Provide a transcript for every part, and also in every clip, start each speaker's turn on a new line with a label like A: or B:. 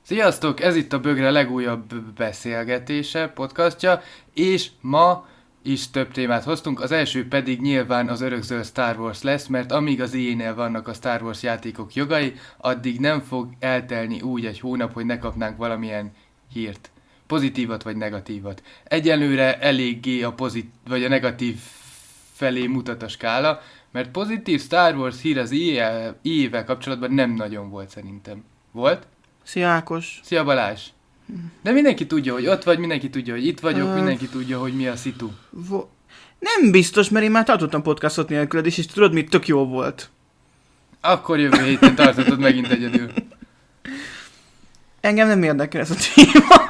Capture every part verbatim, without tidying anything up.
A: Sziasztok! Ez itt a Bögre legújabb beszélgetése, podcastja, és ma is több témát hoztunk, az első pedig nyilván az örökzöld Star Wars lesz, mert amíg az í á-nél vannak a Star Wars játékok jogai, addig nem fog eltelni úgy egy hónap, hogy ne kapnánk valamilyen hírt. Pozitívat vagy negatívat. Egyelőre eléggé a pozit- vagy a negatív felé mutat a skála, mert pozitív Star Wars hír az í á-vel kapcsolatban nem nagyon volt szerintem. Volt?
B: Szia Ákos!
A: Szia Balázs! De mindenki tudja, hogy ott vagy, mindenki tudja, hogy itt vagyok,
B: Ö...
A: mindenki tudja, hogy mi a szitu.
B: Vo... Nem biztos, mert én már tartottam podcastot nélküled is, és tudod, mi tök jó volt.
A: Akkor jövő héten tartottad megint egyedül.
B: Engem nem érdekel ez a téma.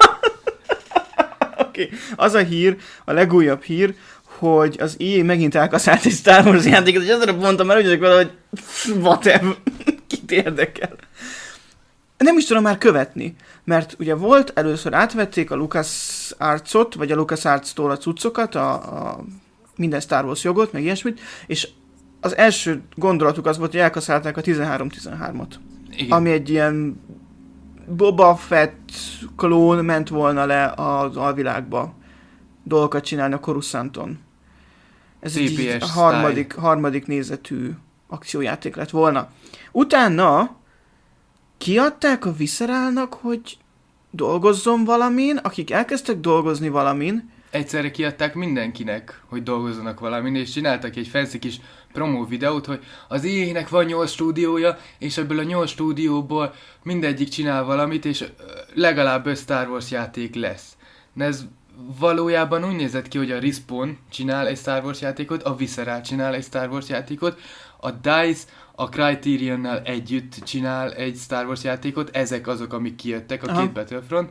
B: Oké, okay. Az a hír, a legújabb hír, hogy az í á megint elkaszált egy Star Wars játékot, és azra mondtam már úgy vele, hogy whatever, kit érdekel. Nem is tudom már követni, mert ugye volt, először átvették a LucasArts-ot, vagy a LucasArts-tól a cuccokat, a, a minden Star Wars jogot, meg ilyesmit, és az első gondolatuk az volt, hogy elkaszálták a tizenhárom tizenhármat. Igen. Ami egy ilyen Boba Fett klón ment volna le az alvilágba dolgokat csinálni a Coruscanton. Ez egy a harmadik, harmadik nézetű akciójáték lett volna. Utána kiadták a Visceralnak, hogy dolgozzon valamin, akik elkezdtek dolgozni valamin.
A: Egyszerre kiadták mindenkinek, hogy dolgozzanak valamin, és csináltak egy fancy kis promó videót, hogy az í á-nek van nyolc stúdiója, és ebből a nyolc stúdióból mindegyik csinál valamit, és legalább öt Star Wars játék lesz. De ez valójában úgy nézett ki, hogy a Respawn csinál egy Star Wars játékot, a Visceral csinál egy Star Wars játékot, a DICE a Criterionnal együtt csinál egy Star Wars játékot, ezek azok, amik kijöttek, a Aha. két Battlefront.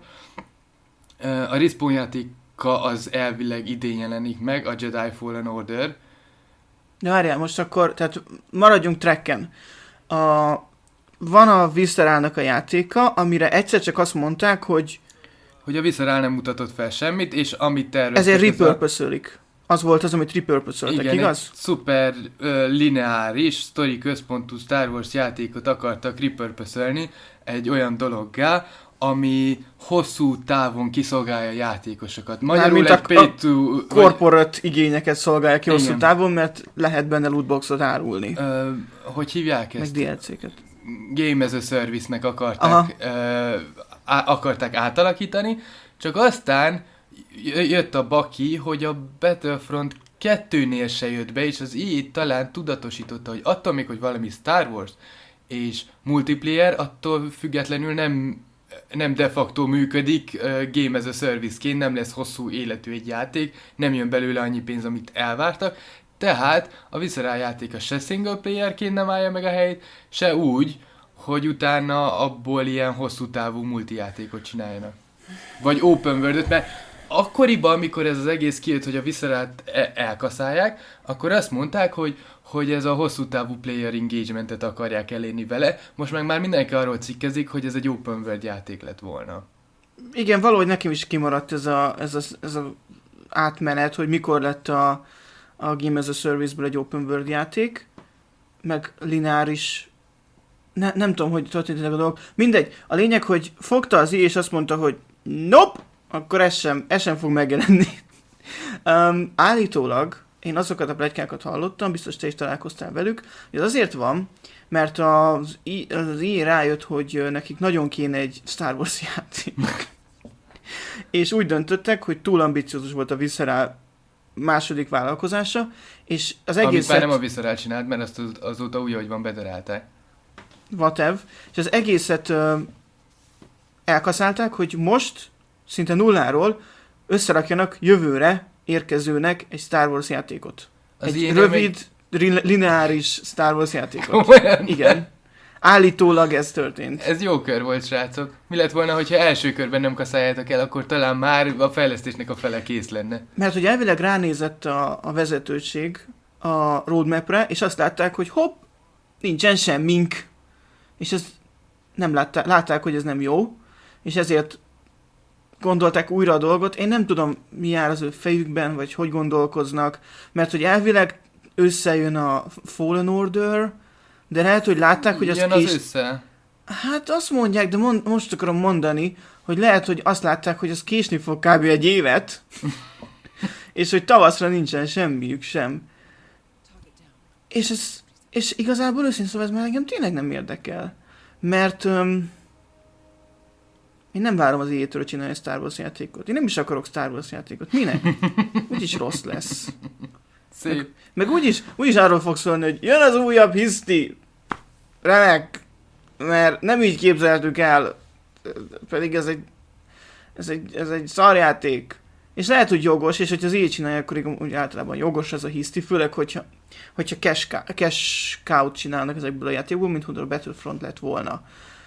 A: A Respawn játéka az elvileg idén jelenik meg, a Jedi Fallen Order.
B: De várjál, most akkor, tehát maradjunk tracken. A, van a Visceralnak a játéka, amire egyszer csak azt mondták, hogy
A: hogy a Visceral nem mutatott fel semmit, és amit terveztek...
B: Ezért repurpose-ölik. Az volt az, amit repurpose-öltek,
A: igen,
B: igaz?
A: Igen, szuper uh, lineáris, sztori központú Star Wars játékot akartak repurpose-ölni egy olyan dologgá, ami hosszú távon kiszolgálja a játékosokat. Magyarul egy pay to...
B: corporate vagy... igényeket szolgálja ki hosszú távon, mert lehet benne lootboxot árulni.
A: Uh, hogy hívják ezt?
B: Meg dé el cé-ket.
A: Game as a Service-nek akarták, uh, á- akarták átalakítani, csak aztán jött a baki, hogy a Battlefront kettőnél se jött be, és az í á talán tudatosította, hogy attól még, hogy valami Star Wars és multiplayer, attól függetlenül nem, nem de facto működik uh, Game as a Service-ként, nem lesz hosszú életű egy játék, nem jön belőle annyi pénz, amit elvártak, tehát a Visceral játéka se single playerként nem állja meg a helyét, se úgy, hogy utána abból ilyen hosszú távú multijátékot csináljanak. Vagy open world-öt, mert akkoriban, amikor ez az egész kijött, hogy a Visceralt elkaszálják, akkor azt mondták, hogy, hogy ez a hosszú távú player engagementet akarják elérni vele. Most meg már mindenki arról cikkezik, hogy ez egy open world játék lett volna.
B: Igen, valahogy nekem is kimaradt ez a, ez a, ez a átmenet, hogy mikor lett a, a Game as a Service-ből egy open world játék, meg lineáris. Ne, nem tudom, hogy történt a dolog. Mindegy. A lényeg, hogy fogta az í á és azt mondta, hogy nope, akkor ez sem, ez sem fog megjelenni. um, állítólag, én azokat a pletykákat hallottam, biztos te is találkoztál velük, hogy ez azért van, mert az, az í á rájött, hogy nekik nagyon kéne egy Star Wars játék. És úgy döntöttek, hogy túl ambiciózus volt a Visceral második vállalkozása, és az egészet...
A: Amit már nem a Visceral csinált, mert azt az, azóta úgy, ahogy van, bedarálták.
B: Whatever. És az egészet uh, elkaszálták, hogy most szinte nulláról összerakjanak jövőre érkezőnek egy Star Wars játékot. Az egy rövid, még... lineáris Star Wars játékot.
A: Olyan?
B: Igen. Állítólag ez történt.
A: Ez jó kör volt, srácok. Mi lett volna, hogyha első körben nem kaszáljátok el, akkor talán már a fejlesztésnek a fele kész lenne.
B: Mert hogy elvileg ránézett a, a vezetőség a roadmapre, és azt látták, hogy hopp, nincsen semmink. És ezt nem látták, látták, hogy ez nem jó, és ezért gondolták újra a dolgot. Én nem tudom, mi jár az ő fejükben, vagy hogy gondolkoznak, mert hogy elvileg összejön a Fallen Order, de lehet, hogy látták, hogy az
A: Jön
B: kés...
A: az össze?
B: Hát azt mondják, de mond, most akarom mondani, hogy lehet, hogy azt látták, hogy az késni fog kb. Egy évet, és hogy tavaszra nincsen semmiük sem. És ez, és igazából őszintén szóval ez már engem tényleg nem érdekel. Mert öm, én nem várom az í á-től csinálni Star Wars játékot. Én nem is akarok Star Wars játékot. Minek? Úgyis rossz lesz.
A: Szép.
B: Meg, meg úgyis, úgyis arról fog szólni, hogy jön az újabb hiszti. Remek. Mert nem így képzeltük el. Pedig ez egy, ez egy, ez egy szarjáték. És lehet, hogy jogos, és hogyha az így csinálja, akkor úgy általában jogos ez a hiszti, főleg, hogyha, hogyha cash, cash cow-t csinálnak ezekből a játékból, mint hogy a Battlefront lett volna.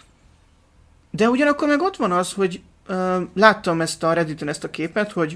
B: De ugyanakkor meg ott van az, hogy uh, láttam ezt a Redditen ezt a képet, hogy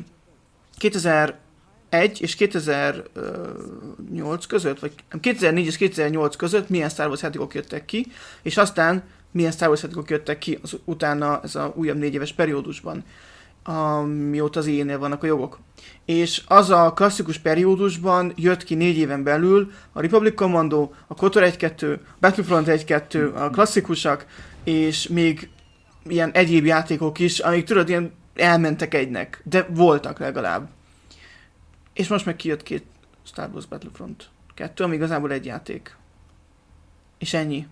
B: kétezer-egy és kétezer-nyolc között, vagy kétezer-négy és kétezer-nyolc között milyen Star Wars játékok jöttek ki, és aztán milyen Star Wars játékok jöttek ki az utána ez a újabb négy éves periódusban, amióta az í á-nél vannak a jogok. És az a klasszikus periódusban jött ki négy éven belül a Republic Commando, a KOTOR egy kettő, Battlefront egy kettő, a klasszikusak, és még ilyen egyéb játékok is, amik tudod, ilyen elmentek egynek, de voltak legalább. És most meg kijött két Star Wars Battlefront kettő, ami igazából egy játék. És ennyi.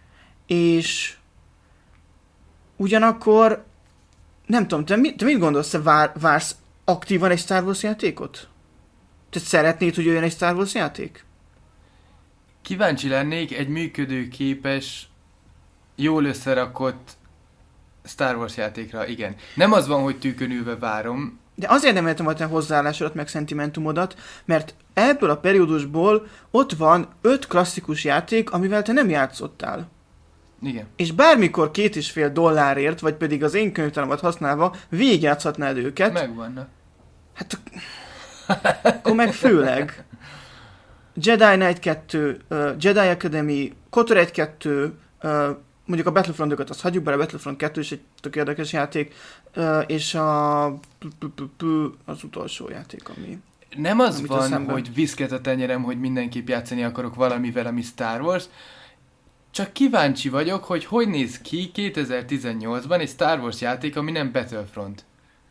B: És ugyanakkor nem tudom, te, mi, te mit gondolsz, te vár, vársz aktívan egy Star Wars játékot? Te szeretnéd, hogy jöjjön egy Star Wars játék?
A: Kíváncsi lennék egy működőképes, jól összerakott Star Wars játékra, igen. Nem az van, hogy tűkön ülve várom.
B: De azért nem értem a te hozzáállásodat, meg szentimentumodat, mert ebből a periódusból ott van öt klasszikus játék, amivel te nem játszottál.
A: Igen.
B: És bármikor két és fél dollárért, vagy pedig az én könyvtáramat használva végigjátszhatnád őket.
A: Megvannak.
B: Hát akkor meg főleg. Jedi Knight kettő, uh, Jedi Academy, KOTOR egy kettő, uh, mondjuk a Battlefrontokat azt hagyjuk, bár a Battlefront kettő is egy tök érdekes játék, uh, és a az utolsó játék, ami...
A: Nem az van, hogy viszket a tenyerem, hogy mindenképp játszani akarok valamivel, ami Star Wars, csak kíváncsi vagyok, hogy hogy néz ki kétezer-tizennyolcban egy Star Wars játék, ami nem Battlefront.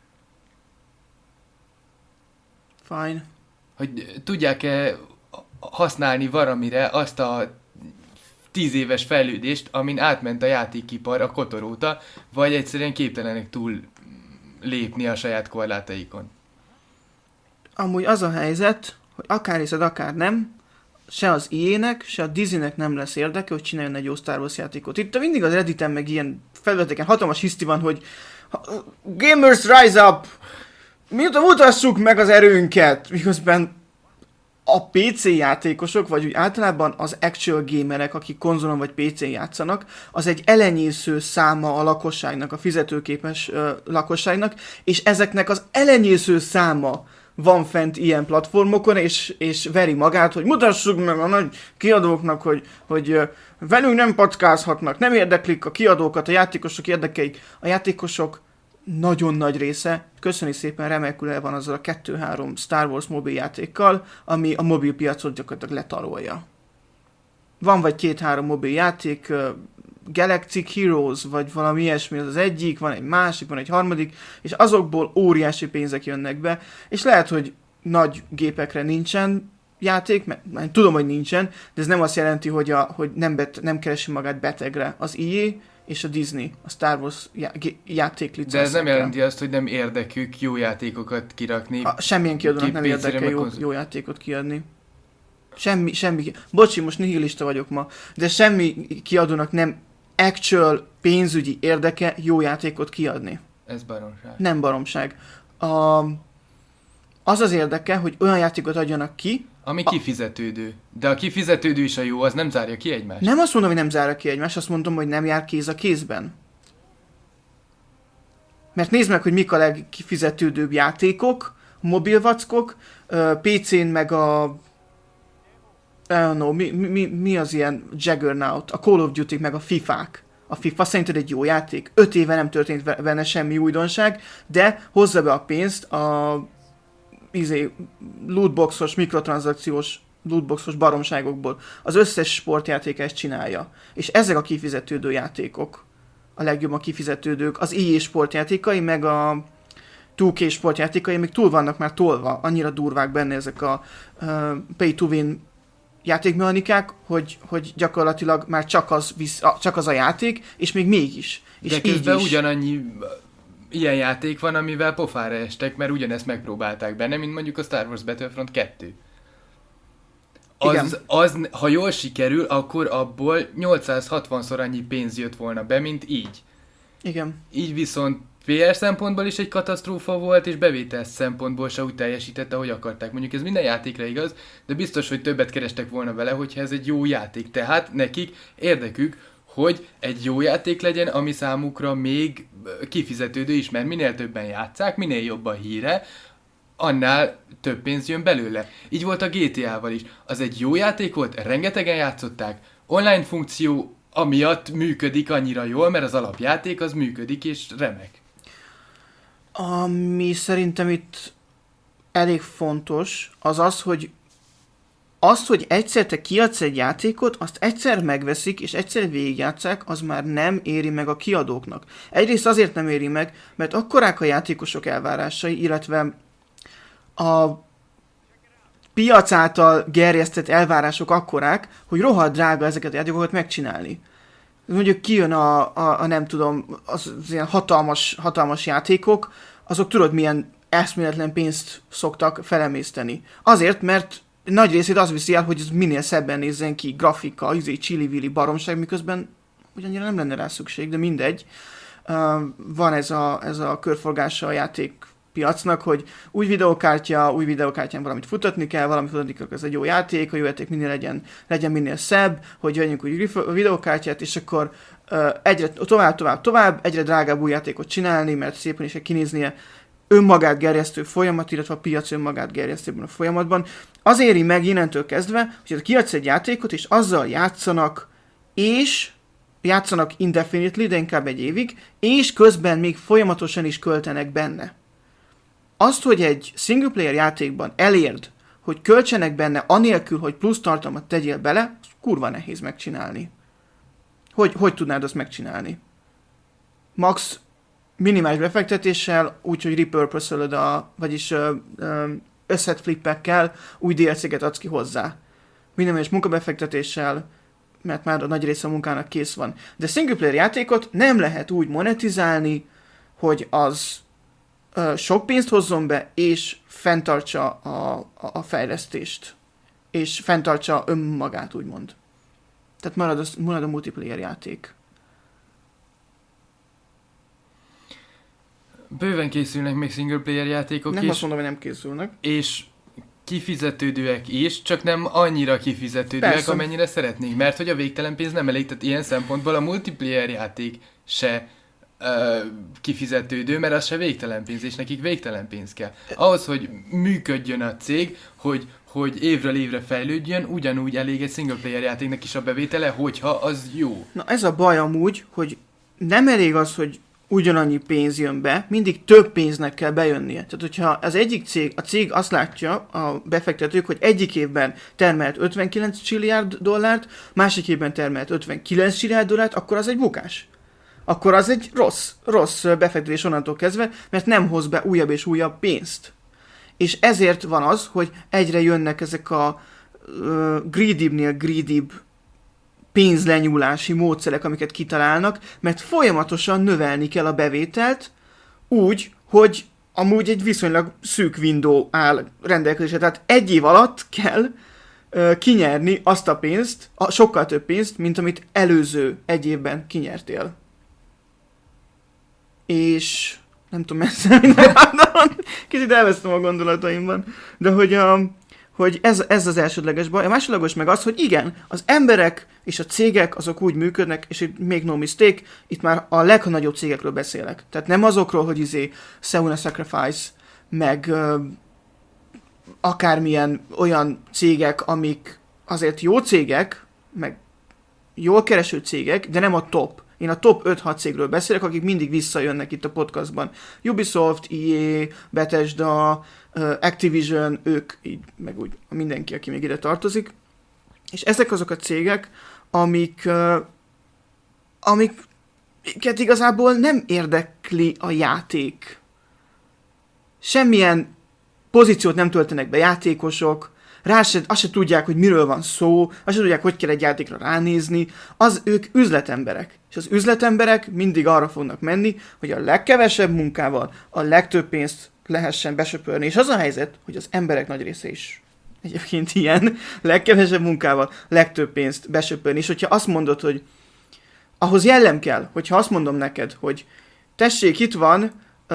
B: Fine.
A: Hogy tudják-e használni valamire azt a tíz éves fejlődést, amin átment a játékipar a KOTOR óta, vagy egyszerűen képtelenek túl lépni a saját korlátaikon.
B: Amúgy az a helyzet, hogy akár hiszed, akár nem, se az í á-nek, se a Disneynek nem lesz érdeke, hogy csináljon egy jó Star Wars játékot. Itt mindig az Redditen meg ilyen felületeken hatalmas hiszti van, hogy Gamers Rise Up! Miután mutassuk meg az erőnket! Miközben a pé cé játékosok, vagy úgy általában az actual gamerek, akik konzolon vagy pé cén játszanak, az egy elenyésző száma a lakosságnak, a fizetőképes uh, lakosságnak, és ezeknek az elenyésző száma van fent ilyen platformokon, és, és veri magát, hogy mutassuk meg a nagy kiadóknak, hogy, hogy uh, velünk nem packázhatnak, nem érdeklik a kiadókat, a játékosok érdekeik. A játékosok nagyon nagy része, köszöni szépen, remekül el van azzal a kettő-három Star Wars mobil játékkal, ami a mobil piacot gyakorlatilag letarolja. Van vagy két-három mobil játék, uh, Galactic Heroes, vagy valami ilyesmi az az egyik, van egy másik, van egy harmadik, és azokból óriási pénzek jönnek be, és lehet, hogy nagy gépekre nincsen játék, mert, mert tudom, hogy nincsen, de ez nem azt jelenti, hogy, a, hogy nem, bet, nem keresi magát betegre az í á és a Disney, a Star Wars já- játéklicenszekkel.
A: De ez nem jelenti azt, hogy nem érdekük jó játékokat kirakni.
B: A, semmilyen kiadónak nem érdekel jó, jó játékot kiadni. Semmi, semmi, bocsi, most nihilista vagyok ma, de semmi kiadónak nem actual pénzügyi érdeke jó játékot kiadni.
A: Ez baromság.
B: Nem baromság. A, az az érdeke, hogy olyan játékot adjanak ki,
A: ami a... kifizetődő. De a kifizetődő is a jó, az nem zárja ki egymást.
B: Nem azt mondom, hogy nem zárja ki egymást, azt mondom, hogy nem jár kéz a kézben. Mert nézd meg, hogy mik a legkifizetődőbb játékok, mobilvackok, pé cén meg a I don't know, mi, mi, mi az ilyen Juggernaut, a Call of Duty meg a fifák. A FIFA szerinted egy jó játék? Öt éve nem történt benne semmi újdonság, de hozza be a pénzt a izé, lootboxos, mikrotranszakciós lootboxos baromságokból. Az összes sportjáték ezt csinálja. És ezek a kifizetődő játékok. A legjobb a kifizetődők. Az í á sportjátékai, meg a two K sportjátékai még túl vannak már tolva. Annyira durvák benne ezek a uh, pay to win játékmechanikák, hogy, hogy gyakorlatilag már csak az, visz, csak az a játék, és még mégis. És
A: de közben
B: is.
A: ugyanannyi ilyen játék van, amivel pofára estek, mert ugyanezt megpróbálták benne, mint mondjuk a Star Wars Battlefront kettő. Az, az, ha jól sikerül, akkor abból nyolcszázhatvanszor annyi pénz jött volna be, mint így.
B: Igen.
A: Így viszont pé er szempontból is egy katasztrófa volt, és bevétel szempontból se úgy teljesítette, ahogy akarták. Mondjuk ez minden játékra igaz, de biztos, hogy többet kerestek volna vele, hogyha ez egy jó játék. Tehát nekik érdekük, hogy egy jó játék legyen, ami számukra még kifizetődő is, mert minél többen játsszák, minél jobb a híre, annál több pénz jön belőle. Így volt a gé té á-val is. Az egy jó játék volt, rengetegen játszották, online funkció amiatt működik annyira jól, mert az alapjáték az működik és remek.
B: Ami szerintem itt elég fontos, az az, hogy azt, hogy egyszer te kiadsz egy játékot, azt egyszer megveszik, és egyszer végigjátszák, az már nem éri meg a kiadóknak. Egyrészt azért nem éri meg, mert akkorák a játékosok elvárásai, illetve a piac által gerjesztett elvárások akkorák, hogy rohadt drága ezeket a játékokat megcsinálni. Mondjuk kijön a, a, a nem tudom, az, az ilyen hatalmas, hatalmas játékok, azok tudod milyen eszméletlen pénzt szoktak felemészteni. Azért, mert nagy részét az viszi el, hogy ez minél szebben nézzen ki, grafika, izé, csili-vili baromság, miközben ugyannyira nem lenne rá szükség, de mindegy. Uh, van ez a, ez a körforgása a játékpiacnak, hogy új videókártya, új videókártyán valamit futatni kell, valamit futatni kell, ez egy jó játék, a jó játék minél legyen, legyen minél szebb, hogy vegyünk új videókártyát, és akkor uh, egyre tovább, tovább, tovább, egyre drágább új játékot csinálni, mert szépen is kell kinéznie, önmagát gerjesztő folyamat, illetve a piac önmagát gerjesztőben a folyamatban. Az éri meg innentől kezdve, hogy kiadsz egy játékot, és azzal játszanak, és játszanak indefinitely, de inkább egy évig, és közben még folyamatosan is költenek benne. Azt, hogy egy single player játékban elérd, hogy költsenek benne anélkül, hogy plusz tartalmat tegyél bele, az kurva nehéz megcsinálni. Hogy, hogy tudnád azt megcsinálni? Max minimális befektetéssel, úgyhogy repurpose-ölöd a, vagyis ö, ö, összet flippekkel új dé el cé-ket adsz ki hozzá. Minimális munkabefektetéssel, mert már a nagy része a munkának kész van. De single player játékot nem lehet úgy monetizálni, hogy az ö, sok pénzt hozzon be, és fenntartsa a, a, a fejlesztést. És fenntartsa önmagát, úgymond. Tehát marad a, marad a multiplayer játék.
A: Bőven készülnek még single player játékok
B: nem
A: is.
B: Nem azt mondom, hogy nem készülnek.
A: És kifizetődőek is, csak nem annyira kifizetődőek,
B: Persze.
A: amennyire szeretnénk. Mert hogy a végtelen pénz nem elég, tehát ilyen szempontból a multiplayer játék se uh, kifizetődő, mert az se végtelen pénz, és nekik végtelen pénz kell. Ahhoz, hogy működjön a cég, hogy, hogy évről évre fejlődjön, ugyanúgy elég egy single player játéknak is a bevétele, hogyha az jó.
B: Na ez a baj amúgy, hogy nem elég az, hogy ugyanannyi pénz jön be, mindig több pénznek kell bejönnie. Tehát, hogyha az egyik cég, a cég azt látja, a befektetők, hogy egyik évben termelt ötvenkilenc csilliárd dollárt, másik évben termelt ötvenkilenc csilliárd dollárt, akkor az egy bukás. Akkor az egy rossz, rossz befektetés onnantól kezdve, mert nem hoz be újabb és újabb pénzt. És ezért van az, hogy egyre jönnek ezek a uh, greedybbnél greedybb pénzlenyúlási módszerek, amiket kitalálnak, mert folyamatosan növelni kell a bevételt úgy, hogy amúgy egy viszonylag szűk window áll rendelkezésre. Tehát egy év alatt kell uh, kinyerni azt a pénzt, a, sokkal több pénzt, mint amit előző egy évben kinyertél. És nem tudom, messze minden kicsit elvesztem a gondolataimban, de hogy a hogy ez, ez az elsődleges baj. A másodlagos meg az, hogy igen, az emberek és a cégek azok úgy működnek, és itt make no mistake, itt már a legnagyobb cégekről beszélek. Tehát nem azokról, hogy izé Seuna Sacrifice, meg ö, akármilyen olyan cégek, amik azért jó cégek, meg jól kereső cégek, de nem a top. Én a top öt-hat cégről beszélek, akik mindig visszajönnek itt a podcastban. Ubisoft, é á, Bethesda, Activision, ők így, meg úgy mindenki, aki még ide tartozik. És ezek azok a cégek, amik, amiket igazából nem érdekli a játék. Semmilyen pozíciót nem töltenek be játékosok, rá se, azt se tudják, hogy miről van szó, azt se tudják, hogy kell egy játékra ránézni, az ők üzletemberek. És az üzletemberek mindig arra fognak menni, hogy a legkevesebb munkával a legtöbb pénzt lehessen besöpörni. És az a helyzet, hogy az emberek nagy része is egyébként ilyen, legkevesebb munkával legtöbb pénzt besöpörni. És hogyha azt mondod, hogy ahhoz jellem kell, hogyha azt mondom neked, hogy tessék, itt van,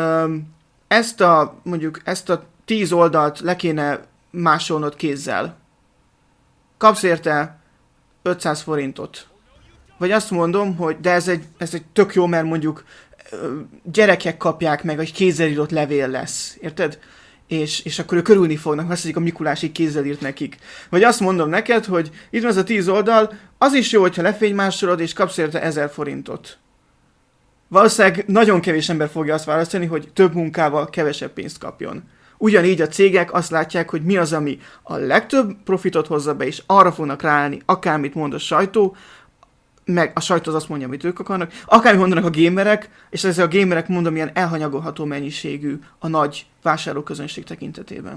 B: ezt a, mondjuk ezt a tíz oldalt le kéne másolnod kézzel. Kapsz érte ötszáz forintot. Vagy azt mondom, hogy de ez egy, ez egy tök jó, mert mondjuk gyerekek kapják meg, egy kézzel írott levél lesz. Érted? És, és akkor ők örülni fognak, azt mondjuk a Mikulás így kézzel írt nekik. Vagy azt mondom neked, hogy itt van ez a tíz oldal, az is jó, hogyha lefénymásolod, és kapsz érte ezer forintot. Valószínűleg nagyon kevés ember fogja azt választani, hogy több munkával kevesebb pénzt kapjon. Ugyanígy a cégek azt látják, hogy mi az, ami a legtöbb profitot hozza be, és arra fognak ráállni, akármit mond a sajtó, meg a sajtó az azt mondja, amit ők akarnak, akármit mondanak a gamerek, és ezzel a gamerek, mondom, ilyen elhanyagolható mennyiségű a nagy vásárlóközönség tekintetében.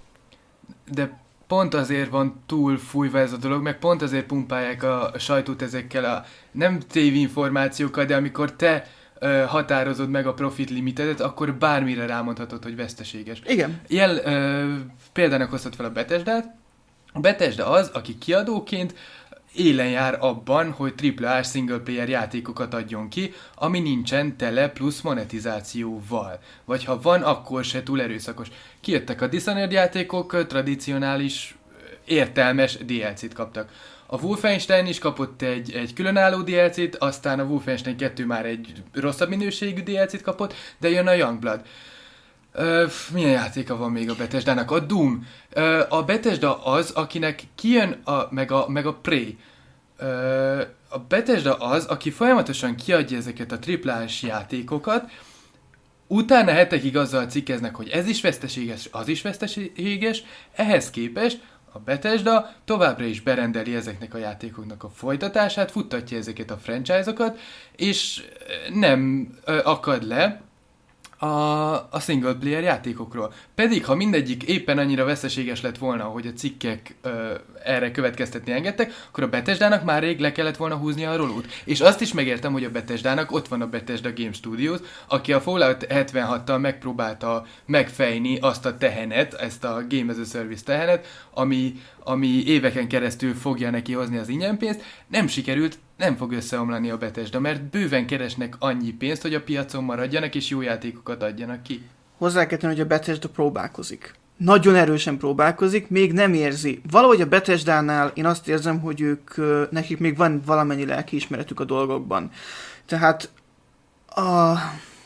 A: De pont azért van túl fújva ez a dolog, meg pont azért pumpálják a sajtót ezekkel a nem tévinformációkkal, de amikor te ö, határozod meg a profit limitedet, akkor bármire rámondhatod, hogy veszteséges.
B: Igen.
A: Jel, ö, példának hoztad fel a Bethesdát. A Bethesda az, aki kiadóként élen jár abban, hogy tripla á single player játékokat adjon ki, ami nincsen tele plusz monetizációval. Vagy ha van, akkor se túl erőszakos. Kijöttek a Dishonored játékok, tradicionális, értelmes dé el cét kaptak. A Wolfenstein is kapott egy, egy különálló dé el cét, aztán a Wolfenstein kettő már egy rosszabb minőségű dé el cét kapott, de jön a Youngblood. Ö, milyen játéka van még a Bethesdának? A Doom. Ö, a Bethesda az, akinek kijön a, meg, a, meg a Prey. Ö, a Bethesda az, aki folyamatosan kiadja ezeket a triplás játékokat, utána hetekig azzal cikkeznek, hogy ez is veszteséges, az is veszteséges, ehhez képest a Bethesda továbbra is berendeli ezeknek a játékoknak a folytatását, futtatja ezeket a franchise-okat, és nem ö, akad le a, a single player játékokról. Pedig, ha mindegyik éppen annyira veszteséges lett volna, hogy a cikkek ö, erre következtetni engedtek, akkor a Bethesdának már rég le kellett volna húznia a rolót. És azt is megértem, hogy a Bethesdának ott van a Bethesda Game Studios, aki a Fallout hetvenhattal megpróbálta megfejni azt a tehenet, ezt a Game as a Service tehenet, ami, ami éveken keresztül fogja neki hozni az ingyenpénzt. Nem sikerült, nem fog összeomlani a Bethesda, mert bőven keresnek annyi pénzt, hogy a piacon maradjanak és jó játékokat adjanak ki.
B: Hozzá kell tenni, hogy a Bethesda próbálkozik. Nagyon erősen próbálkozik, még nem érzi. Valahogy a Bethesdánál én azt érzem, hogy ők, nekik még van valamennyi lelkiismeretük a dolgokban. Tehát a...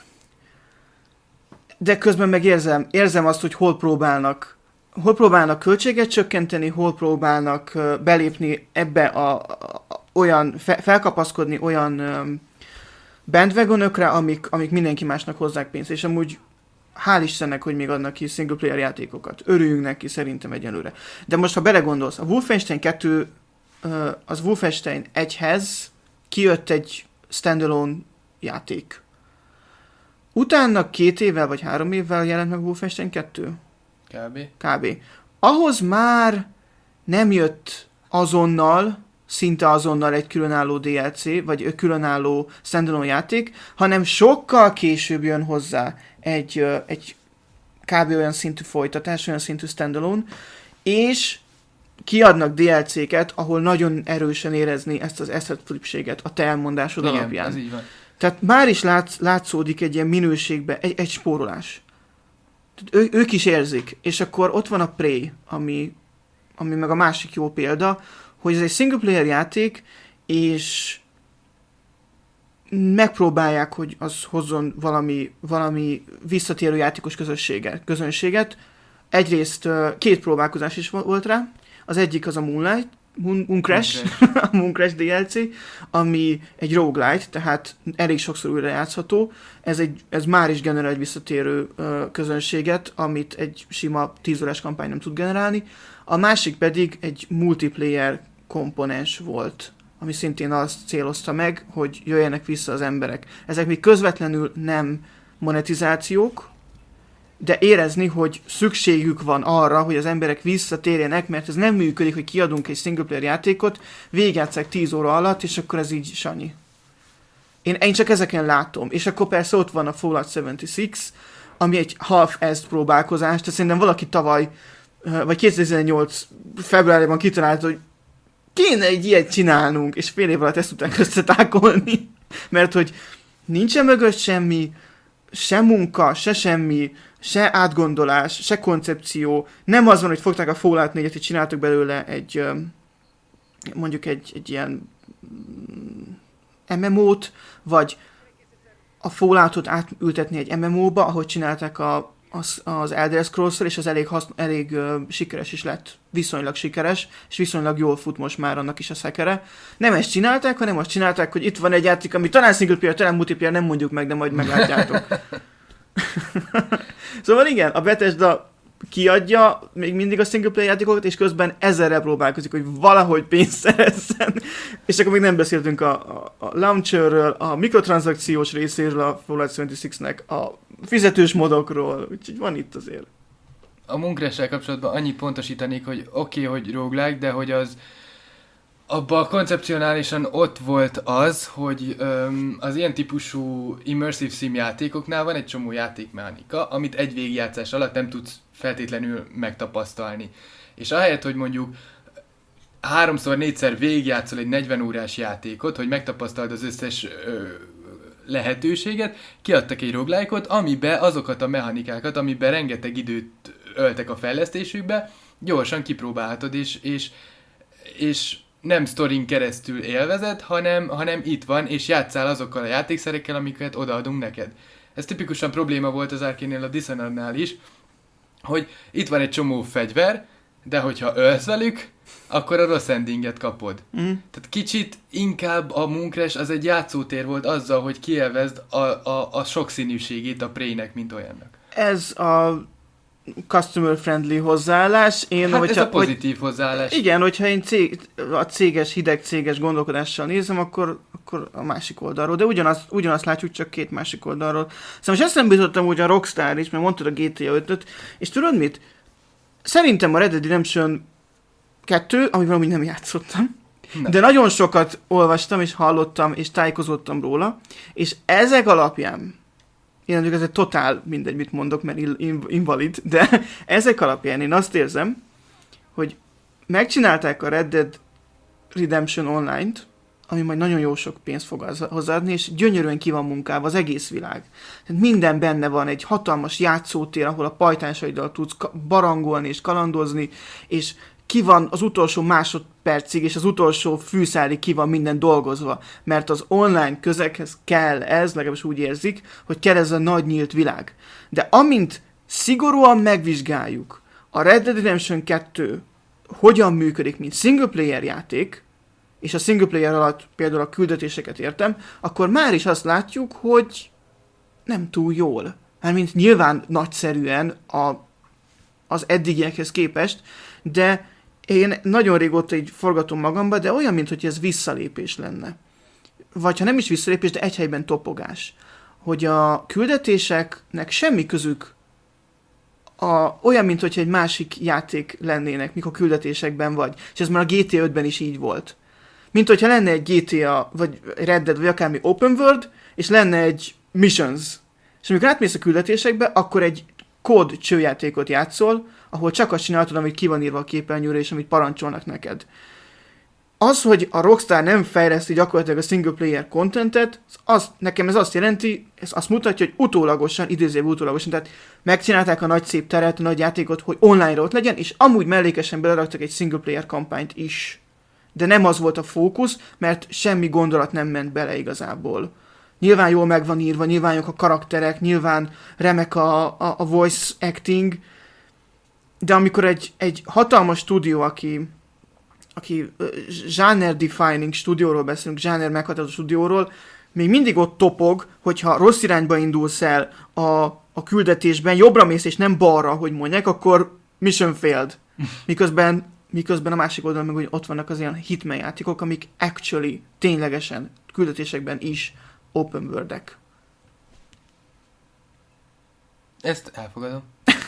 B: De közben meg érzem, érzem azt, hogy hol próbálnak hol próbálnak költséget csökkenteni, hol próbálnak belépni ebbe a, a, a olyan, fe, felkapaszkodni olyan um, bandwagonökre, amik, amik mindenki másnak hozzák pénzt. És amúgy hál' Istennek, hogy még adnak ki single player játékokat. Örüljünk neki szerintem egyelőre. De most, ha belegondolsz, a Wolfenstein kettő, uh, az Wolfenstein egyhez kijött egy standalone játék. Utána két évvel vagy három évvel jelent meg Wolfenstein kettő.
A: Kb.
B: Kb. Ahhoz már nem jött azonnal, szinte azonnal egy különálló dé el cé, vagy különálló standalone játék, hanem sokkal később jön hozzá egy, egy kb. Olyan szintű folytatás, olyan szintű standalone, és kiadnak dé el céket, ahol nagyon erősen érezni ezt az asset flipséget a te elmondásod
A: Igen,
B: alapján.
A: ez így van.
B: Tehát már is látsz, látszódik egy ilyen minőségbe, egy, egy spórolás. Ő, ők is érzik, és akkor ott van a Prey, ami, ami meg a másik jó példa, hogy ez egy single player játék, és megpróbálják, hogy az hozzon valami, valami visszatérő játékos közösséget, közönséget. Egyrészt két próbálkozás is volt rá, az egyik az a Moonlight, Moon, Moon Crash, a Moon Crash dé el cé, ami egy roguelite, tehát elég sokszor újra játszható. Ez, egy, ez már is generál egy visszatérő uh, közönséget, amit egy sima tíz órás kampány nem tud generálni. A másik pedig egy multiplayer komponens volt, ami szintén azt célozta meg, hogy jöjjenek vissza az emberek. Ezek még közvetlenül nem monetizációk, de érezni, hogy szükségük van arra, hogy az emberek visszatérjenek, mert ez nem működik, hogy kiadunk egy single player játékot, végigjátsszák tíz óra alatt, és akkor ez így sanyi. Én, én csak ezeken látom. És akkor persze ott van a Fallout hetvenhat, ami egy half-assed próbálkozás, tehát szerintem valaki tavaly, vagy kétezer-tizennyolc februárjában kitalálta, hogy kéne egy ilyet csinálnunk, és fél év alatt ezt tudták összetákolni, mert hogy nincsen mögött semmi, se munka, se semmi, se átgondolás, se koncepció. Nem az van, hogy fogták a Fallout négyet, és csináltak belőle egy, mondjuk egy, egy ilyen em em ó-t, vagy a Falloutot átültetni egy em em ó-ba, ahogy csinálták a, az, az Elder Scrolls-szal, és az elég, haszn- elég uh, sikeres is lett. Viszonylag sikeres, és viszonylag jól fut most már annak is a szekere. Nem ezt csinálták, hanem azt csinálták, hogy itt van egy játék, ami talán single player, talán multiplayer, nem mondjuk meg, de majd meglátjátok. Szóval igen, a Bethesda kiadja még mindig a single player játékokat, és közben ezerrel próbálkozik, hogy valahogy pénzt szerezzen. És akkor még nem beszéltünk a, a, a launcherről, a mikrotranszakciós részéről a Fallout hetvenhatnek, a fizetős modokról, úgyhogy van itt azért.
A: A Moon Crash-sel kapcsolatban annyit pontosítanék, hogy oké, okay, hogy roguelike, de hogy az abban koncepcionálisan ott volt az, hogy öm, az ilyen típusú immersive sim játékoknál van egy csomó játékmechanika, amit egy végigjátszás alatt nem tudsz feltétlenül megtapasztalni. És ahelyett, hogy mondjuk háromszor, négyszer végigjátszol egy negyven órás játékot, hogy megtapasztald az összes ö, lehetőséget, kiadtak egy roguelike-ot, amiben azokat a mechanikákat, amiben rengeteg időt öltek a fejlesztésükbe, gyorsan kipróbálhatod, és, és, és nem sztorin keresztül élvezed, hanem, hanem itt van, és játsszál azokkal a játékszerekkel, amiket odaadunk neked. Ez tipikusan probléma volt az Arkane-nél, a Dishonored-nál is, hogy itt van egy csomó fegyver, de hogyha ölsz velük, akkor a rossz endinget kapod. Mm. Tehát kicsit inkább a Moon Crash az egy játszótér volt azzal, hogy kielvezd a, a, a sokszínűségét a Prey-nek, mint olyannak.
B: Ez a customer-friendly hozzáállás. Én,
A: hát
B: hogyha,
A: ez a pozitív hogy, hozzáállás.
B: Igen, hogyha én cég, a céges, hideg céges gondolkodással nézem, akkor, akkor a másik oldalról. De ugyanaz, ugyanazt látjuk, csak két másik oldalról. Szóval most ezt nem bizottam úgy a Rockstar is, mert mondtad a gé té á ötöt, és tudod mit? Szerintem a Red Dead Redemption kettő, amivel amúgy nem játszottam, nem. De nagyon sokat olvastam, és hallottam, és tájékozottam róla, és ezek alapján, én mondjuk ez egy totál mindegy, mit mondok, mert invalid, de ezek alapján én azt érzem, hogy megcsinálták a Red Dead Redemption Online-t, ami majd nagyon jó sok pénzt fog hozzáadni, és gyönyörűen ki van munkálva az egész világ. Tehát minden benne van, egy hatalmas játszótér, ahol a pajtásaiddal tudsz barangolni és kalandozni, és ki van az utolsó másodpercig, és az utolsó fűszálig ki van minden dolgozva, mert az online közeghez kell ez, legalábbis úgy érzik, hogy kell ez a nagy nyílt világ. De amint szigorúan megvizsgáljuk a Red Dead Redemption kettő hogyan működik, mint single player játék, és a single player alatt például a küldetéseket értem, akkor már is azt látjuk, hogy nem túl jól. Mármint nyilván nagyszerűen a, az eddigiekhez képest, de én nagyon régóta így forgatom magamba, de olyan, mintha ez visszalépés lenne. Vagy ha nem is visszalépés, de egy helyben topogás. Hogy a küldetéseknek semmi közük a, olyan, mintha egy másik játék lennének, mikor küldetésekben vagy. És ez már a gé té á ötben is így volt. Mint hogyha lenne egy gé té á, vagy Red Dead, vagy akármi open world, és lenne egy missions. És amikor átmész a küldetésekbe, akkor egy kód csőjátékot játszol, ahol csak azt csináltad, amit ki van írva a képernyőre, és amit parancsolnak neked. Az, hogy a Rockstar nem fejleszti gyakorlatilag a single player contentet, az, nekem ez azt jelenti, ez azt mutatja, hogy utólagosan, idézőjelben utólagosan, tehát megcsinálták a nagy szép teret, a nagy játékot, hogy online-ra ott legyen, és amúgy mellékesen beleraktak egy single player kampányt is. De nem az volt a fókusz, mert semmi gondolat nem ment bele igazából. Nyilván jól meg van írva, nyilván jók a karakterek, nyilván remek a, a, a voice acting, de amikor egy, egy hatalmas stúdió, aki, aki genre defining stúdióról beszélünk, genre meghatározó stúdióról, még mindig ott topog, hogyha rossz irányba indulsz el a, a küldetésben, jobbra mész és nem balra, hogy mondják, akkor mission failed. Miközben, miközben a másik oldalon meg hogy ott vannak az ilyen Hitman játékok, amik actually, ténylegesen küldetésekben is open world-ek.
A: Ezt elfogadom.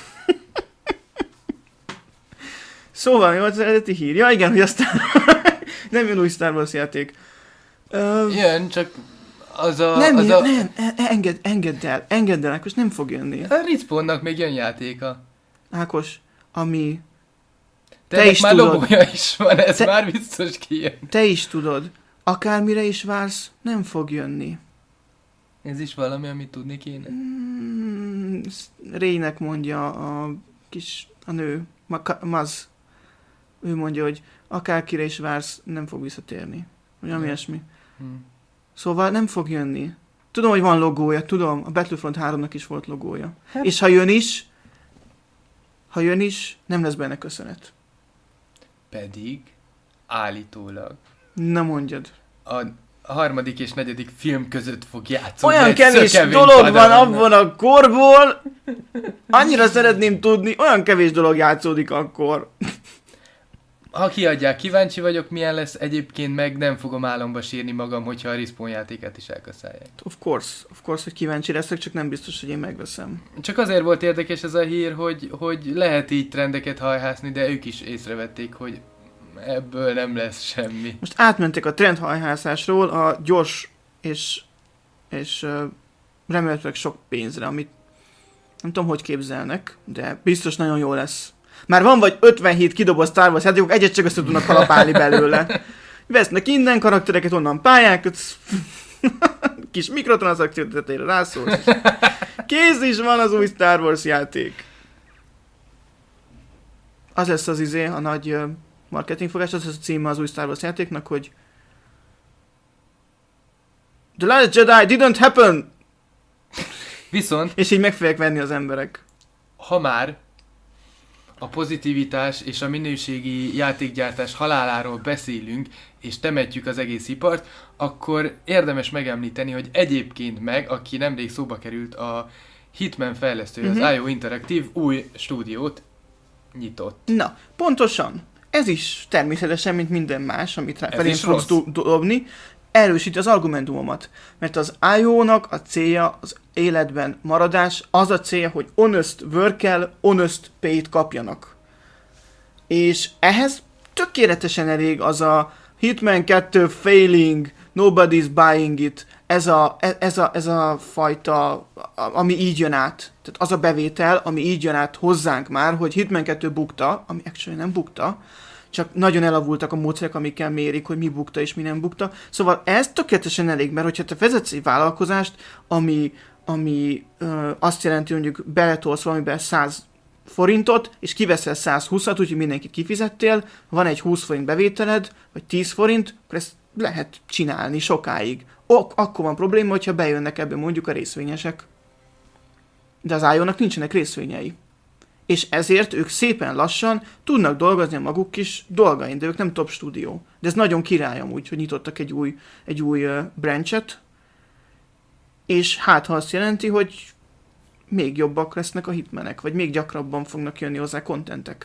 B: Szóval, mi volt az eredeti hír? Ja, igen, hogy aztán nem jön új Star Wars játék. Uh,
A: Jön, csak az a...
B: nem,
A: az
B: jön,
A: a...
B: nem, engedd, engedd el, engedd el, Ákos, nem fog jönni.
A: A Respawnnak még jön játéka.
B: Ákos, ami...
A: Te,
B: te is
A: már
B: tudod.
A: logója is van, ez
B: te,
A: már biztos kijön.
B: Te is tudod, akármire is vársz, nem fog jönni.
A: Ez is valami, amit tudni kéne.
B: Mm, Raynek mondja a kis, a nő, Maz. Ő mondja, hogy akárkire is vársz, nem fog visszatérni. Vagy ami ilyesmi. Hmm. Szóval nem fog jönni. Tudom, hogy van logója, tudom, a Battlefront háromnak is volt logója. Hát. És ha jön is, ha jön is, nem lesz benne köszönet.
A: Pedig állítólag.
B: Na mondjad.
A: A harmadik és negyedik film között fog játszani.
B: Olyan kevés dolog van abban a korból, annyira szeretném tudni, olyan kevés dolog játszódik akkor.
A: Ha kiadják, kíváncsi vagyok, milyen lesz, egyébként meg nem fogom álomba sírni magam, hogyha a Respawn játékát is elkaszálják.
B: Of course, of course, hogy kíváncsi leszek, csak nem biztos, hogy én megveszem.
A: Csak azért volt érdekes ez a hír, hogy, hogy lehet így trendeket hajhászni, de ők is észrevették, hogy ebből nem lesz semmi.
B: Most átmentek a trendhajhászásról a gyors és, és uh, remélhetőleg sok pénzre, amit nem tudom, hogy képzelnek, de biztos nagyon jó lesz. Már van vagy ötvenhét kidobott Star Wars játékok, egyet csak össze tudnak kalapálni belőle. Vesznek innen karaktereket, onnan pályákat, kis mikrotranszakció tetejére rászólsz. Kész is van az új Star Wars játék. Az lesz az izé, a nagy uh, marketingfogás, az lesz a címe az új Star Wars játéknak, hogy The Last Jedi didn't happen!
A: Viszont...
B: És így meg fogják venni az emberek.
A: Ha már a pozitivitás és a minőségi játékgyártás haláláról beszélünk, és temetjük az egész ipart, akkor érdemes megemlíteni, hogy egyébként meg, aki nemrég szóba került, a Hitman fejlesztője, uh-huh. az i o Interactive új stúdiót nyitott.
B: Na, pontosan. Ez is természetesen, mint minden más, amit rá felén fogsz do- dobni, erősíti az argumentumomat. Mert az i o-nak a célja, az életben maradás, az a célja, hogy honest work-el, honest pay-t kapjanak. És ehhez tökéletesen elég az a Hitman kettő failing, nobody's buying it, ez a, ez a, ez a fajta, ami így jön át. Tehát az a bevétel, ami így jön át hozzánk már, hogy Hitman kettő bukta, ami actually nem bukta, csak nagyon elavultak a módszerek, amikkel mérik, hogy mi bukta és mi nem bukta. Szóval ez tökéletesen elég, mert hogyha te vezetsz egy vállalkozást, ami, ami ö, azt jelenti, hogy mondjuk beletolsz valamiben száz forintot, és kiveszel száz húszat, úgyhogy mindenkit kifizettél, van egy húsz forint bevételed, vagy tíz forint, akkor ezt lehet csinálni sokáig. Ok, akkor van probléma, hogyha bejönnek ebbe mondjuk a részvényesek. De az i o-nak nincsenek részvényei. És ezért ők szépen lassan tudnak dolgozni a maguk kis dolgain, de ők nem top stúdió. De ez nagyon király amúgy, hogy nyitottak egy új, egy új uh, branchet, és hát ha azt jelenti, hogy még jobbak lesznek a hitmenek, vagy még gyakrabban fognak jönni hozzá kontentek.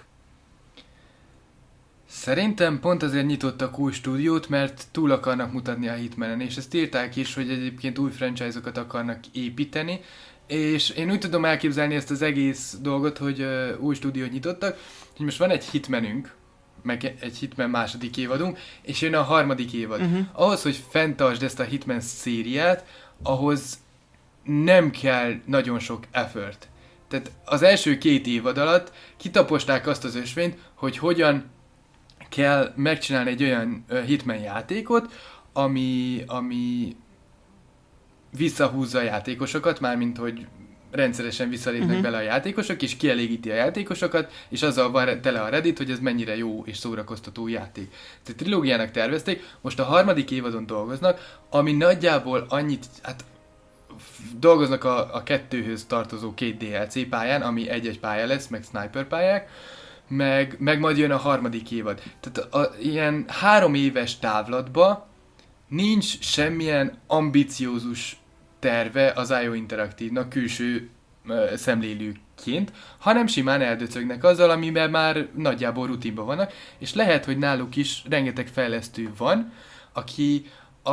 A: Szerintem pont azért nyitottak új stúdiót, mert túl akarnak mutatni a Hitmanen, és ezt írták is, hogy egyébként új franchise-okat akarnak építeni, és én úgy tudom elképzelni ezt az egész dolgot, hogy uh, új stúdiót nyitottak, hogy most van egy Hitmanünk, meg egy Hitman második évadunk, és jön a harmadik évad. Uh-huh. Ahhoz, hogy fenntartsd ezt a Hitman szériát, ahhoz nem kell nagyon sok effort. Tehát az első két évad alatt kitaposták azt az ösvényt, hogy hogyan kell megcsinálni egy olyan uh, Hitman játékot, ami, ami visszahúzza a játékosokat, mármint hogy rendszeresen visszalépnek uh-huh. bele a játékosok, és kielégíti a játékosokat, és azzal van tele a Reddit, hogy ez mennyire jó és szórakoztató játék. Tehát trilógiának tervezték, most a harmadik évadon dolgoznak, ami nagyjából annyit, hát dolgoznak a, a kettőhöz tartozó két dé el cé pályán, ami egy-egy pálya lesz, meg sniper pályák, meg, meg majd jön a harmadik évad. Tehát a, a, ilyen három éves távlatban nincs semmilyen ambiciózus terve az i o Interaktívnak külső uh, szemlélőként, hanem simán eldöcögnek azzal, amiben már nagyjából rutinban vannak, és lehet, hogy náluk is rengeteg fejlesztő van, aki,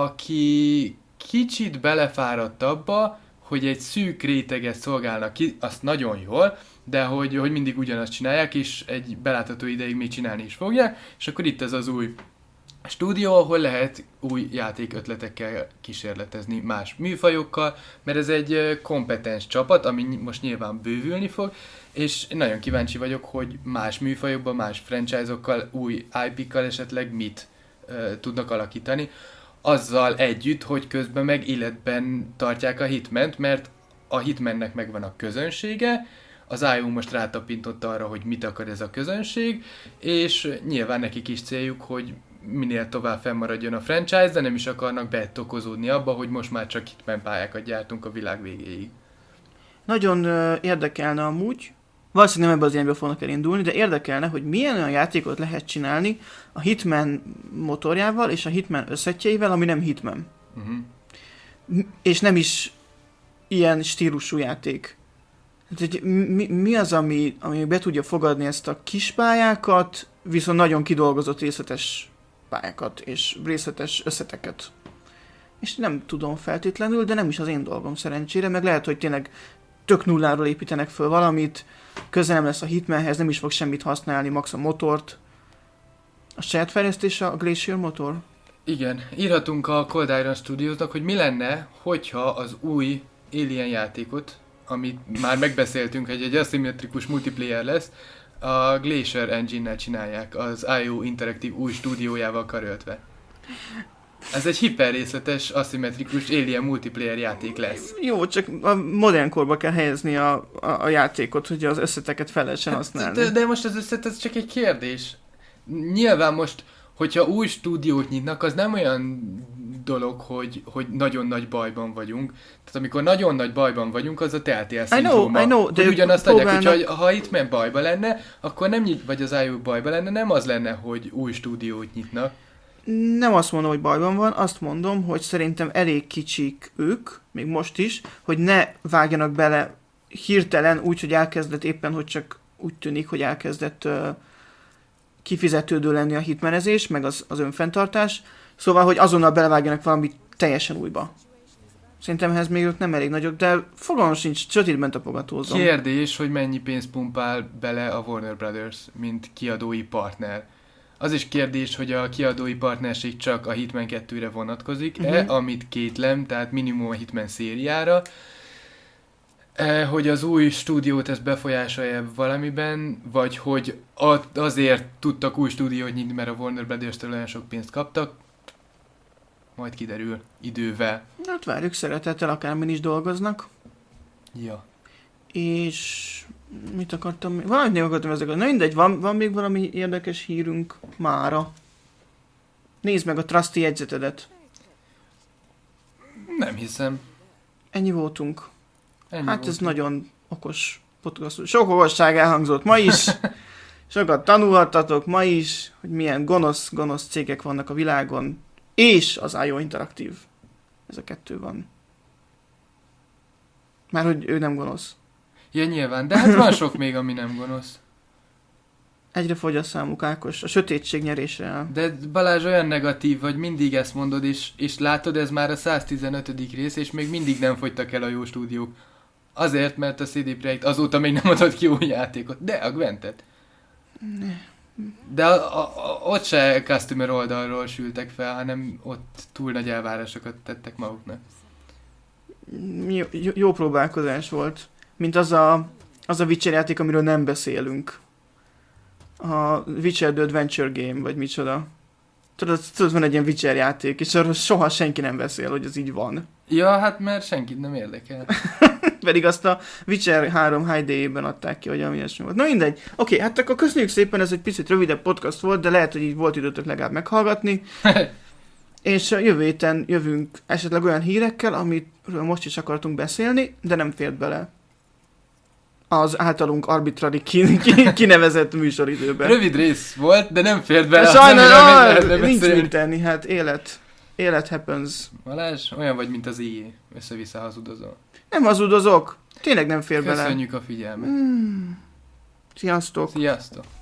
A: aki kicsit belefáradt abba, hogy egy szűk réteget szolgálnak ki, azt nagyon jól, de hogy, hogy mindig ugyanazt csinálják, és egy belátható ideig még csinálni is fogják, és akkor itt ez az új stúdió, ahol lehet új játékötletekkel kísérletezni más műfajokkal, mert ez egy kompetens csapat, ami most nyilván bővülni fog, és nagyon kíváncsi vagyok, hogy más műfajokban, más franchise-okkal, új i pé-kkal esetleg mit uh, tudnak alakítani, azzal együtt, hogy közben meg életben tartják a Hitment, mert a Hitmannek megvan a közönsége, az i o most rátapintott arra, hogy mit akar ez a közönség, és nyilván nekik is céljuk, hogy minél tovább fennmaradjon a franchise, de nem is akarnak betokozódni abba, hogy most már csak Hitman pályákat gyártunk a világ végéig.
B: Nagyon uh, érdekelne amúgy, valószínűleg nem ebben az irányba fognak elindulni, de érdekelne, hogy milyen olyan játékot lehet csinálni a Hitman motorjával és a Hitman összetjeivel, ami nem Hitman. Uh-huh. És nem is ilyen stílusú játék. Tehát, mi, mi az, ami, ami be tudja fogadni ezt a kis pályákat, viszont nagyon kidolgozott részletes pályákat és részletes összeteket. És nem tudom feltétlenül, de nem is az én dolgom szerencsére, meg lehet, hogy tényleg tök nulláról építenek föl valamit, közel nem lesz a Hitmanhez, nem is fog semmit használni, max a motort. A saját fejlesztése a Glacier motor?
A: Igen, írhatunk a Cold Iron Studiosnak, hogy mi lenne, hogyha az új Alien játékot, amit már megbeszéltünk, hogy egy aszimmetrikus multiplayer lesz, a Glacier Engine-nel csinálják, az i o Interactive új stúdiójával karöltve. Ez egy hiperrészletes, aszimmetrikus Alien multiplayer játék lesz.
B: Jó, csak a modern korba kell helyezni a, a, a játékot, hogy az összeteket fel lehessen használni.
A: De, de most az összet, ez csak egy kérdés. Nyilván most, hogyha új stúdiót nyitnak, az nem olyan dolog, hogy, hogy nagyon nagy bajban vagyunk. Tehát amikor nagyon nagy bajban vagyunk, az a Telltale szindróma. I know, I know, de ugyanazt adják, hogyha ha itt men bajba lenne, akkor nem nyit, vagy az i o bajba lenne, nem az lenne, hogy új stúdiót nyitnak.
B: Nem azt mondom, hogy bajban van, azt mondom, hogy szerintem elég kicsik ők, még most is, hogy ne vágjanak bele hirtelen úgy, hogy elkezdett éppen, hogy csak úgy tűnik, hogy elkezdett uh, kifizetődő lenni a hitmenezés, meg az, az önfenntartás, szóval, hogy azonnal belevágjanak valami teljesen újba. Szerintem ehhez még ők nem elég nagyok, de fogalmam sincs, sötétben tapogatózom.
A: Kérdés, hogy mennyi pénzt pumpál bele a Warner Brothers, mint kiadói partner. Az is kérdés, hogy a kiadói partnerség csak a Hitman kettőre vonatkozik-e, uh-huh. amit kétlem, tehát minimum a Hitman szériára, e, hogy az új stúdiót ezt befolyásolja valamiben, vagy hogy azért tudtak új stúdiót nyitni, mert a Warner Brothers-től olyan sok pénzt kaptak, majd kiderül idővel.
B: Hát várjuk, szeretettel akármin is dolgoznak.
A: Ja.
B: És mit akartam még? Valamit nem akartam ezeket. Na mindegy, van, van még valami érdekes hírünk mára. Nézd meg a Trusty jegyzetedet.
A: Nem hiszem.
B: Ennyi voltunk.
A: Ennyi
B: hát
A: voltunk.
B: Ez nagyon okos podcast. Sok okosság elhangzott ma is. Sokat tanulhattatok ma is, hogy milyen gonosz, gonosz cégek vannak a világon. És az i o Interactive. Ez a kettő van. Már hogy ő nem gonosz.
A: Ja, nyilván, de hát van sok még, ami nem gonosz.
B: Egyre fogy a számuk, Ákos. A sötétség nyerésre áll.
A: De Balázs olyan negatív, vagy mindig ezt mondod, és, és látod, ez már a száztizenötödik rész, és még mindig nem fogytak el a jó stúdiók. Azért, mert a cé dé Projekt azóta még nem adott ki új játékot. De a Gwentet. De a, a, a, ott se customer oldalról sültek fel, hanem ott túl nagy elvárásokat tettek maguknak.
B: Jó, jó próbálkozás volt. Mint az a, az a Witcher játék, amiről nem beszélünk. A Witcher The Adventure Game, vagy micsoda. Tudod, tudod, van egy ilyen Witcher játék, és arról soha senki nem beszél, hogy ez így van.
A: Ja, hát mert senkit nem érdekel.
B: Pedig azt a Witcher három High Day-ben adták ki, hogy ami ilyesmi volt. Na mindegy. Oké, hát akkor köszönjük szépen, ez egy picit rövidebb podcast volt, de lehet, hogy így volt időtök legalább meghallgatni. És jövő héten jövünk esetleg olyan hírekkel, amiről most is akartunk beszélni, de nem fért bele az általunk arbitrari kin- kin- kinevezett műsoridőben.
A: Rövid rész volt, de nem fért bele.
B: Sajnos,
A: nem,
B: ah,
A: nem,
B: nincs
A: nem
B: mit tenni, hát élet. Élet happens.
A: Balázs, olyan vagy, mint az éjjé. Össze-vissza hazudozol.
B: Nem hazudozok. Tényleg nem fér bele.
A: Köszönjük a figyelmet.
B: Mm. Sziasztok.
A: Sziasztok.